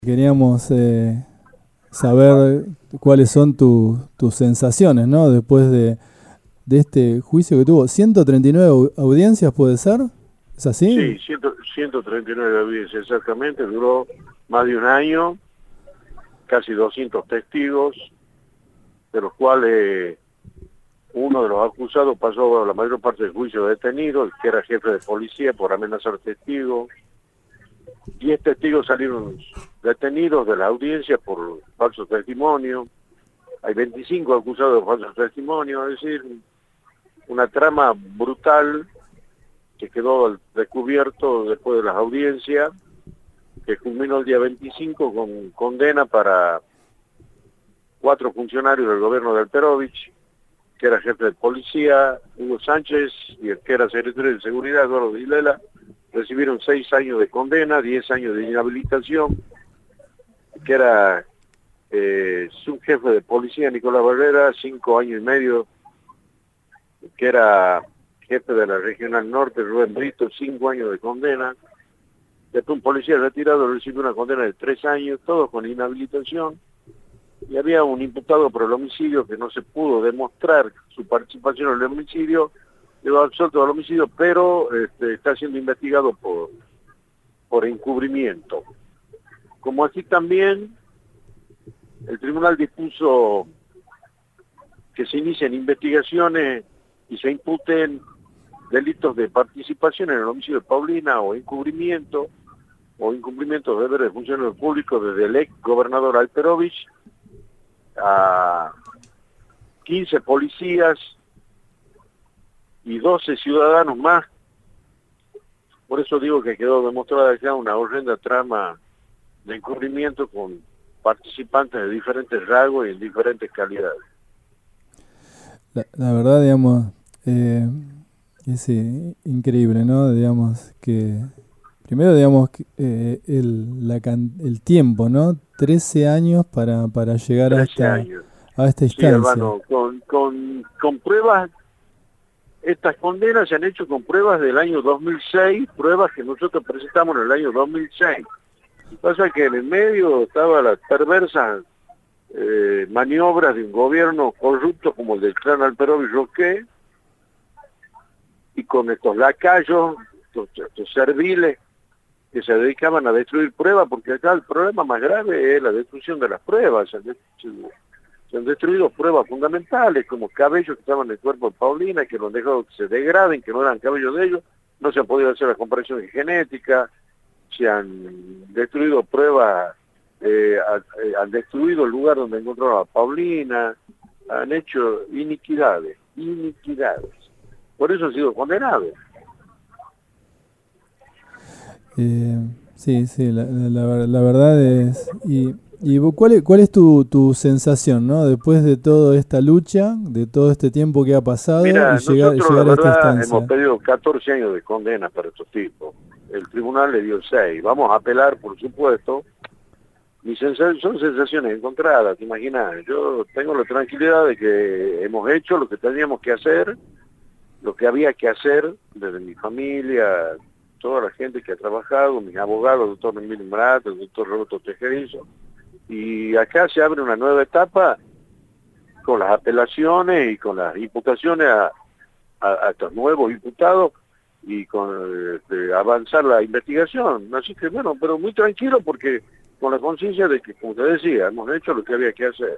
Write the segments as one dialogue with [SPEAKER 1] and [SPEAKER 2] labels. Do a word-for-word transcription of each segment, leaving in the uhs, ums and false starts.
[SPEAKER 1] Queríamos eh, saber cuáles son tu- tus sensaciones, ¿no? Después de, de este juicio que tuvo ciento treinta y nueve au- audiencias, ¿puede ser? ¿Es así?
[SPEAKER 2] Sí, cien, ciento treinta y nueve audiencias exactamente, duró más de un año, casi doscientos testigos, de los cuales uno de los acusados pasó la mayor parte del juicio detenido, el que era jefe de policía por amenazar testigos. diez testigos salieron detenidos de la audiencia por falso testimonio. Hay veinticinco acusados de falso testimonio, es decir, una trama brutal que quedó al descubierto después de las audiencias, que culminó el día veinticinco con condena para cuatro funcionarios del gobierno de Alperovich, que era jefe de policía, Hugo Sánchez, y el que era secretario de Seguridad, Eduardo Vilela. Recibieron seis años de condena, diez años de inhabilitación, que era eh, subjefe de policía, Nicolás Barrera, cinco años y medio, que era jefe de la Regional Norte, Rubén Brito, cinco años de condena. Después un policía retirado recibió una condena de tres años, todos con inhabilitación. Y había un imputado por el homicidio que no se pudo demostrar su participación en el homicidio, quedó absuelto del homicidio, pero este, está siendo investigado por, por encubrimiento. Como así también, el tribunal dispuso que se inicien investigaciones y se imputen delitos de participación en el homicidio de Paulina o encubrimiento, o incumplimiento de deberes de funcionarios públicos desde el ex gobernador Alperovich a quince policías y doce ciudadanos más. Por eso digo que quedó demostrada ya una horrenda trama de encubrimiento con participantes de diferentes rasgos y en diferentes calidades.
[SPEAKER 1] La, la verdad, digamos, eh, es eh, increíble, ¿no? Digamos que, primero, digamos, que, eh, el, la can- el tiempo, ¿no? Trece años para, para llegar a
[SPEAKER 2] trece
[SPEAKER 1] esta,
[SPEAKER 2] años.
[SPEAKER 1] a esta
[SPEAKER 2] Sí,
[SPEAKER 1] instancia.
[SPEAKER 2] hermano, con, con, con pruebas. Estas condenas se han hecho con pruebas del año dos mil seis, pruebas que nosotros presentamos en el año dos mil seis. Pasa que en el medio estaban las perversas eh, maniobras de un gobierno corrupto como el del clan Alperovich Roque, y con estos lacayos, estos, estos serviles que se dedicaban a destruir pruebas, porque acá el problema más grave es la destrucción de las pruebas. Se han, de- se han destruido pruebas fundamentales, como cabellos que estaban en el cuerpo de Paulina, que los han dejado que se degraden, que no eran cabellos de ellos. No se han podido hacer las comparaciones genéticas, se han destruido pruebas, eh, ha- eh, han destruido el lugar donde encontraron a Paulina, han hecho iniquidades, iniquidades. Por eso han sido condenados.
[SPEAKER 1] Eh, sí, sí, la, la- la ver- la verdad es... Y, y vos, ¿cuál es, cuál es tu, tu sensación, ¿no? Después de toda esta lucha, de todo este tiempo que ha pasado y
[SPEAKER 2] Mira,
[SPEAKER 1] llegar,
[SPEAKER 2] nosotros la
[SPEAKER 1] llegar a esta
[SPEAKER 2] verdad hemos
[SPEAKER 1] instancia.
[SPEAKER 2] pedido catorce años de condena para estos tipos. El tribunal le dio seis. Vamos a apelar, por supuesto. Mis sensa- son sensaciones encontradas, te imaginas. Yo tengo la tranquilidad de que hemos hecho lo que teníamos que hacer, lo que había que hacer desde mi familia, toda la gente que ha trabajado, mis abogados, el doctor Emilio Marat, el doctor Roberto Tejerizo. Y acá se abre una nueva etapa con las apelaciones y con las imputaciones a, a, a estos nuevos imputados y con este, avanzar la investigación. Así que bueno, pero muy tranquilo porque con la conciencia de que, como te decía, hemos hecho lo que había que hacer.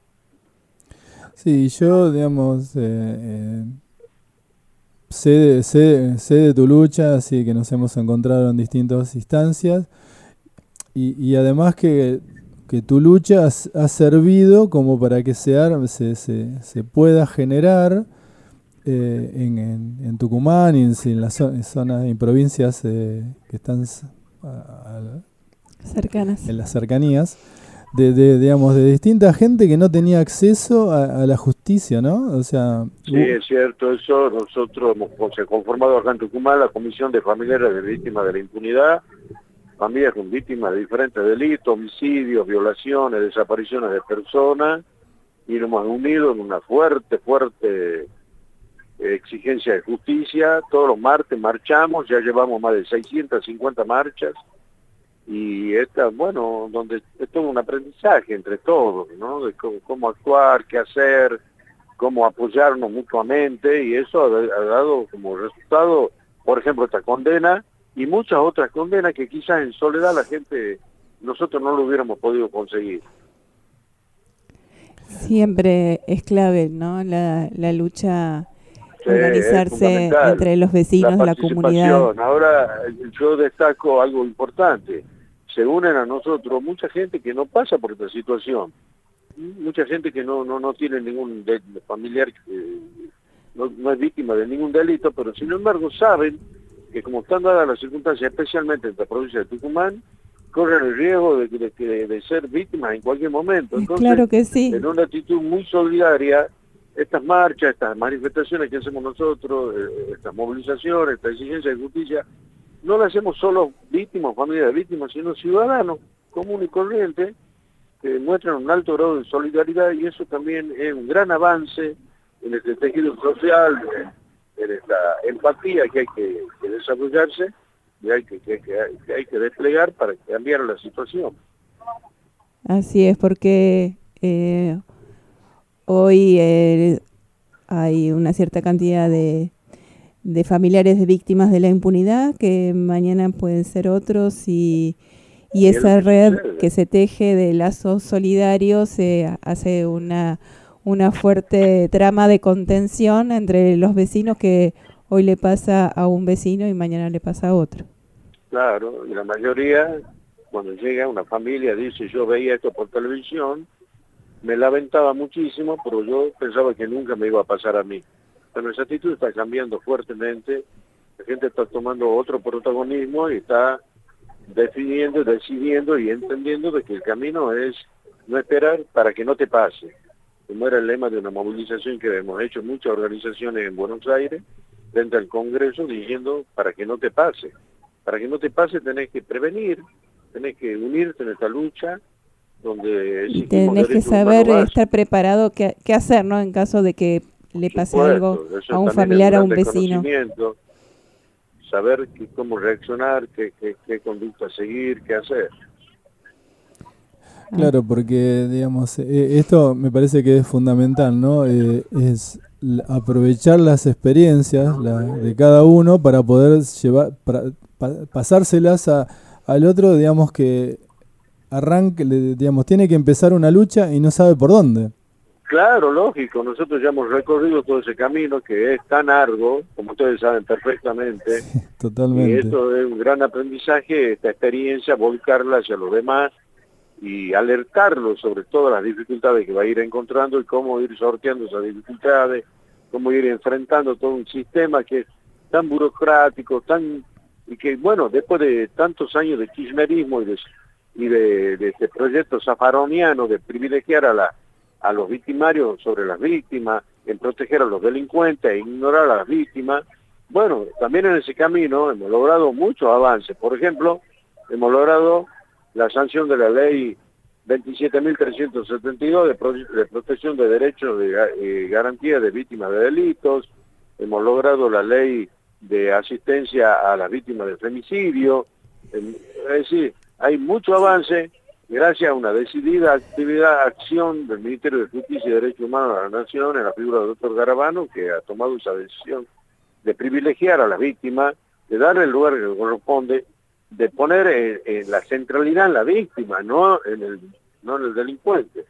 [SPEAKER 1] Sí, yo, digamos, eh, eh, sé, de- sé, sé de tu lucha, así que nos hemos encontrado en distintas instancias y, y además que, que tu lucha has- ha servido como para que se, ar- se, se, se pueda generar eh, en, en, en Tucumán y en, sí, en las zo- en zonas y provincias eh, que están s- a- a-
[SPEAKER 3] Cercanas.
[SPEAKER 1] en las cercanías, de, de, digamos, de distinta gente que no tenía acceso a, a la justicia, ¿no? O sea,
[SPEAKER 2] Sí,
[SPEAKER 1] u-
[SPEAKER 2] es cierto eso. Nosotros hemos se ha conformado acá en Tucumán la Comisión de Familiares de Víctimas de la Impunidad, familias con víctimas de diferentes delitos, homicidios, violaciones, desapariciones de personas, y nos hemos unido en una fuerte, fuerte eh, exigencia de justicia. Todos los martes marchamos, ya llevamos más de seiscientas cincuenta marchas, y esta, bueno, donde es todo un aprendizaje entre todos, ¿no? De cómo, cómo actuar, qué hacer, cómo apoyarnos mutuamente, y eso ha, ha dado como resultado, por ejemplo, esta condena y muchas otras condenas que quizás en soledad la gente, nosotros no lo hubiéramos podido conseguir.
[SPEAKER 3] Siempre es clave, ¿no? La, la lucha,
[SPEAKER 2] Sí,
[SPEAKER 3] organizarse entre los vecinos de la comunidad.
[SPEAKER 2] Ahora yo destaco algo importante. Se unen a nosotros mucha gente que no pasa por esta situación. Mucha gente que no no no tiene ningún de, familiar, que no, no es víctima de ningún delito, pero sin embargo saben que como están dadas las circunstancias, especialmente en la provincia de Tucumán, corren el riesgo de, de, de, de ser víctimas en cualquier momento. Entonces,
[SPEAKER 3] claro que sí.
[SPEAKER 2] En una actitud muy solidaria, estas marchas, estas manifestaciones que hacemos nosotros, eh, estas movilizaciones, esta exigencia de justicia, no las hacemos solo víctimas, familias de víctimas, sino ciudadanos comunes y corrientes que muestran un alto grado de solidaridad, y eso también es un gran avance en este tejido social, en esta empatía que hay que, que desarrollarse y hay que, que, que, hay, que hay que desplegar para cambiar la situación.
[SPEAKER 3] Así es, porque eh, hoy eh, hay una cierta cantidad de, de familiares de víctimas de la impunidad, que mañana pueden ser otros, y, y esa red que se teje de lazos solidarios eh, hace una, una fuerte trama de contención entre los vecinos, que hoy le pasa a un vecino y mañana le pasa a otro.
[SPEAKER 2] Claro, y la mayoría, cuando llega una familia, dice: yo veía esto por televisión, me lamentaba muchísimo, pero yo pensaba que nunca me iba a pasar a mí. Pero esa actitud está cambiando fuertemente, la gente está tomando otro protagonismo y está definiendo, decidiendo y entendiendo de que el camino es no esperar para que no te pase, como era el lema de una movilización que hemos hecho muchas organizaciones en Buenos Aires, frente al Congreso, diciendo: para que no te pase. Para que no te pase tenés que prevenir, tenés que unirte en esta lucha, donde
[SPEAKER 3] y tenés que saber estar preparado, qué, qué hacer, ¿no? En caso de que le pase
[SPEAKER 2] supuesto,
[SPEAKER 3] algo a un familiar, a un vecino.
[SPEAKER 2] Saber que, cómo reaccionar, qué, qué, qué conducta seguir, qué hacer.
[SPEAKER 1] Claro, porque, digamos, eh, esto me parece que es fundamental, ¿no? Eh, es aprovechar las experiencias la, de cada uno para poder llevar, para, pa, pasárselas a, al otro, digamos, que arranque, digamos, tiene que empezar una lucha y no sabe por dónde.
[SPEAKER 2] Claro, lógico, nosotros ya hemos recorrido todo ese camino que es tan largo, como ustedes saben perfectamente.
[SPEAKER 1] Sí, totalmente.
[SPEAKER 2] Y esto es un gran aprendizaje, esta experiencia, volcarla hacia los demás y alertarlos sobre todas las dificultades que va a ir encontrando y cómo ir sorteando esas dificultades, cómo ir enfrentando todo un sistema que es tan burocrático, tan y que, bueno, después de tantos años de kirchnerismo y de, y de, de este proyecto zafaroniano de privilegiar a la a los victimarios sobre las víctimas, en proteger a los delincuentes e ignorar a las víctimas, bueno, también en ese camino hemos logrado muchos avances. Por ejemplo, hemos logrado la sanción de la ley veintisiete mil trescientos setenta y dos de, pro de protección de derechos de eh, garantía de víctimas de delitos, hemos logrado la ley de asistencia a las víctimas de femicidio, es decir, hay mucho avance gracias a una decidida actividad, acción del Ministerio de Justicia y Derechos Humanos de la Nación, en la figura del doctor Garabano, que ha tomado esa decisión de privilegiar a las víctimas, de darle el lugar que corresponde, de poner en, en la centralidad en la víctima, no en el, no en el delincuente.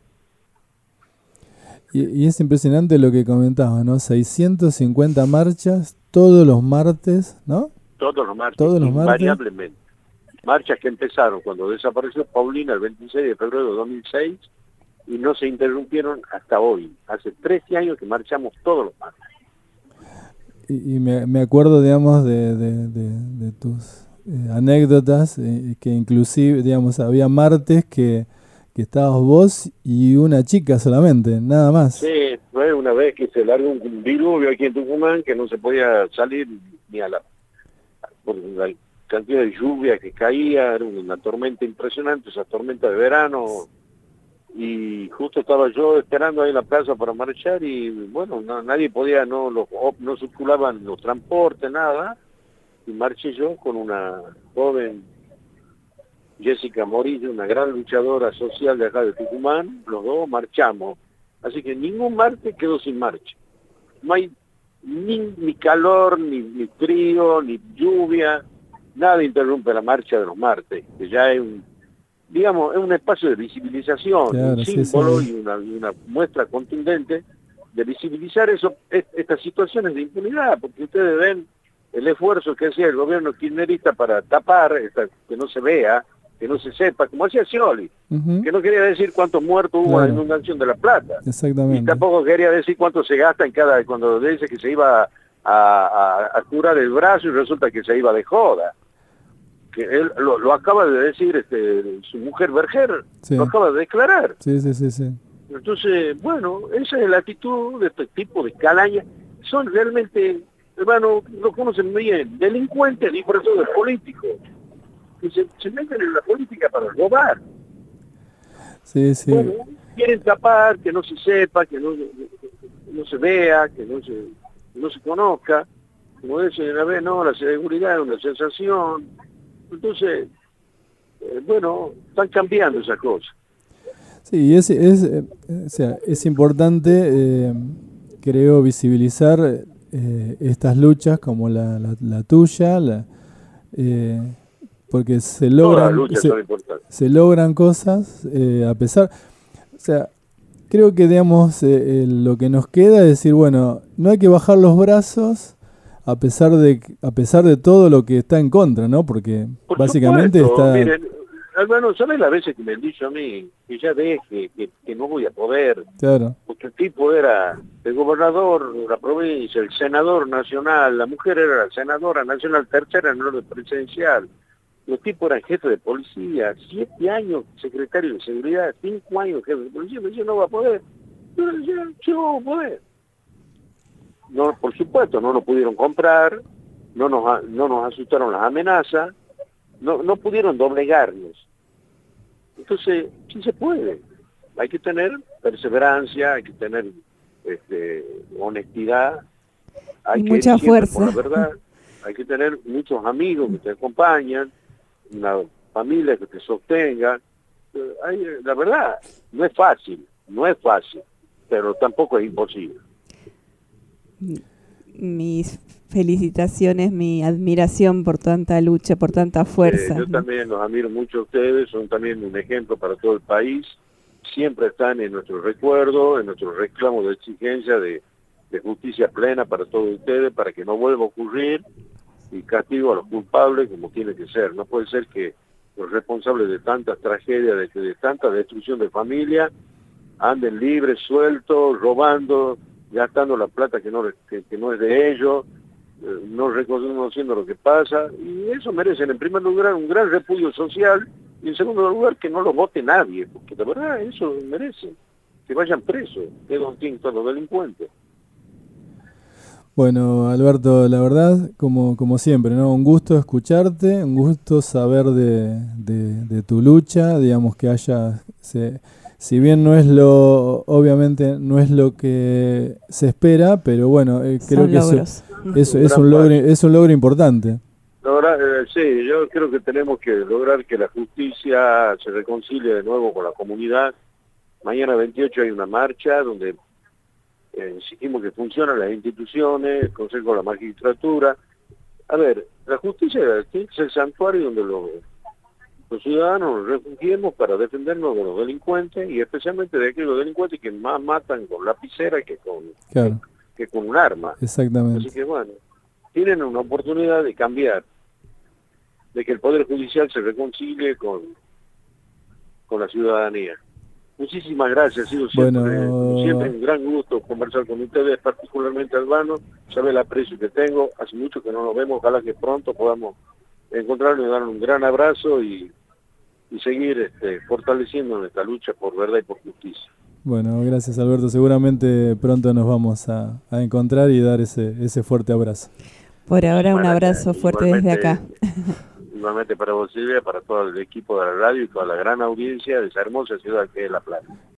[SPEAKER 1] Y, y es impresionante lo que comentaba, ¿no? seiscientas cincuenta marchas todos los martes, ¿no?
[SPEAKER 2] Todos los martes,
[SPEAKER 1] todos los
[SPEAKER 2] invariablemente. Martes. Marchas que empezaron cuando desapareció Paulina el veintiséis de febrero de dos mil seis y no se interrumpieron hasta hoy. Hace trece años que marchamos todos los martes.
[SPEAKER 1] Y, y me, me acuerdo, digamos, de, de, de, de tus eh, anécdotas, eh, que inclusive, digamos, había martes que, que estabas vos y una chica solamente, nada más.
[SPEAKER 2] Sí, fue una vez que se largó un diluvio aquí en Tucumán que no se podía salir ni a la... por la cantidad de lluvia que caía, era una tormenta impresionante, esa tormenta de verano, y justo estaba yo esperando ahí en la plaza para marchar y bueno, no, nadie podía, no, los, no circulaban los transportes, nada, y marché yo con una joven Jessica Morillo, una gran luchadora social de acá de Tucumán, los dos marchamos. Así que ningún martes quedó sin marcha. No hay ni, ni calor, ni, ni frío, ni lluvia, nada interrumpe la marcha de los martes, que ya es un, digamos, es un espacio de visibilización,
[SPEAKER 1] claro,
[SPEAKER 2] un
[SPEAKER 1] sí,
[SPEAKER 2] símbolo
[SPEAKER 1] sí.
[SPEAKER 2] y una, una muestra contundente de visibilizar eso, est- estas situaciones de impunidad, porque ustedes ven el esfuerzo que hacía el gobierno kirchnerista para tapar, esta, que no se vea, que no se sepa, como hacía Scioli,
[SPEAKER 1] Uh-huh.
[SPEAKER 2] que no quería decir cuántos muertos hubo en la
[SPEAKER 1] Claro.
[SPEAKER 2] inundación de La Plata. Y
[SPEAKER 1] Exactamente.
[SPEAKER 2] tampoco quería decir cuánto se gasta en cada, cuando dice que se iba a, a, a curar el brazo y resulta que se iba de joda. Que él lo, lo acaba de decir este, su mujer Berger,
[SPEAKER 1] Sí.
[SPEAKER 2] lo acaba de declarar.
[SPEAKER 1] Sí, sí, sí, sí.
[SPEAKER 2] Entonces, bueno, esa es la actitud de este tipo de calañas. Son realmente, hermano, lo conocen bien, delincuentes disfrazados de políticos, que se, se meten en la política para robar.
[SPEAKER 1] Sí, sí.
[SPEAKER 2] Bueno, quieren tapar, que no se sepa, que no, que no se vea, que no se, que no se conozca. Como dicen una vez, no, la seguridad es una sensación. Entonces, eh, bueno, están cambiando esas cosas.
[SPEAKER 1] Sí, es, es, eh, o sea, es importante, eh, creo, visibilizar eh, estas luchas como la, la, la tuya, la, eh, porque se
[SPEAKER 2] Todas las
[SPEAKER 1] logran,
[SPEAKER 2] luchas
[SPEAKER 1] se,
[SPEAKER 2] son importantes.
[SPEAKER 1] se logran cosas eh, a pesar, o sea, creo que digamos eh, eh, lo que nos queda es decir, bueno, no hay que bajar los brazos a pesar de a pesar de todo lo que está en contra, ¿no? Porque
[SPEAKER 2] Por
[SPEAKER 1] básicamente
[SPEAKER 2] supuesto,
[SPEAKER 1] está,
[SPEAKER 2] miren, hermano, ¿sabes las veces que me han dicho a mí que ya deje, que, que no voy a poder?
[SPEAKER 1] claro,
[SPEAKER 2] Porque el tipo era el gobernador de la provincia, el senador nacional, la mujer era la senadora nacional tercera en orden presidencial. Los tipos eran jefes de policía, siete años secretario de seguridad, cinco años jefe de policía. Me decía, no va a poder. Yo le decía, sí, vamos a poder. No, por supuesto, no nos pudieron comprar, no nos, no nos asustaron las amenazas, no, no pudieron doblegarnos. Entonces, sí se puede. Hay que tener perseverancia, hay que tener este, honestidad, hay
[SPEAKER 3] Y
[SPEAKER 2] que
[SPEAKER 3] mucha
[SPEAKER 2] ir siempre
[SPEAKER 3] fuerza.
[SPEAKER 2] por la verdad, hay que tener muchos amigos que te acompañan, una familia que te sostenga. Eh, hay, la verdad, no es fácil, no es fácil, pero tampoco es imposible.
[SPEAKER 3] Mis felicitaciones, mi admiración por tanta lucha, por tanta fuerza.
[SPEAKER 2] Eh, yo
[SPEAKER 3] ¿no?
[SPEAKER 2] también los admiro mucho a ustedes, son también un ejemplo para todo el país, siempre están en nuestro recuerdo, en nuestro reclamo de exigencia de, de justicia plena para todos ustedes, para que no vuelva a ocurrir, y castigo a los culpables como tiene que ser. No puede ser que los responsables de tantas tragedias, de, de tanta destrucción de familia, anden libres, sueltos, robando, gastando la plata que no, que, que no es de ellos, eh, no reconociendo lo que pasa, y eso merecen en primer lugar un gran repudio social, y en segundo lugar que no lo vote nadie, porque de verdad eso merecen, que vayan presos, que es donde tienen todos los delincuentes.
[SPEAKER 1] bueno, Alberto, la verdad, como, como siempre, ¿no? Un gusto escucharte, un gusto saber de, de, de tu lucha, digamos que haya, se, si bien no es lo, obviamente no es lo que se espera, pero bueno, eh, creo
[SPEAKER 3] Son
[SPEAKER 1] que eso,
[SPEAKER 3] logros.
[SPEAKER 1] eso
[SPEAKER 2] Un
[SPEAKER 1] es
[SPEAKER 2] gran
[SPEAKER 1] un logro,
[SPEAKER 2] paso.
[SPEAKER 1] es un logro importante.
[SPEAKER 2] Lograr, eh, sí, yo creo que tenemos que lograr que la justicia se reconcilie de nuevo con la comunidad. Mañana veintiocho hay una marcha donde eh, exigimos que funcionen las instituciones, el Consejo de la Magistratura. A ver, la justicia tiene que ser el santuario donde los, los ciudadanos nos refugiemos para defendernos de los delincuentes, y especialmente de aquellos delincuentes que más matan con lapicera que con,
[SPEAKER 1] Claro,
[SPEAKER 2] que con un arma. Así
[SPEAKER 1] exactamente.
[SPEAKER 2] que bueno, tienen una oportunidad de cambiar, de que el Poder Judicial se reconcilie con, con la ciudadanía. Muchísimas gracias, ha sido siempre,
[SPEAKER 1] Bueno.
[SPEAKER 2] como siempre un gran gusto conversar con ustedes, particularmente Albano, sabe el aprecio que tengo, hace mucho que no nos vemos, ojalá que pronto podamos encontrarnos y dar un gran abrazo y, y seguir este, fortaleciendo nuestra lucha por verdad y por justicia.
[SPEAKER 1] Bueno, gracias Alberto, seguramente pronto nos vamos a, a encontrar y dar ese, ese fuerte abrazo.
[SPEAKER 3] Por ahora un
[SPEAKER 2] Bueno,
[SPEAKER 3] abrazo fuerte desde
[SPEAKER 2] igualmente-
[SPEAKER 3] acá.
[SPEAKER 2] Igualmente para vos, Silvia, para todo el equipo de la radio y toda la gran audiencia de esa hermosa ciudad que es La Plata.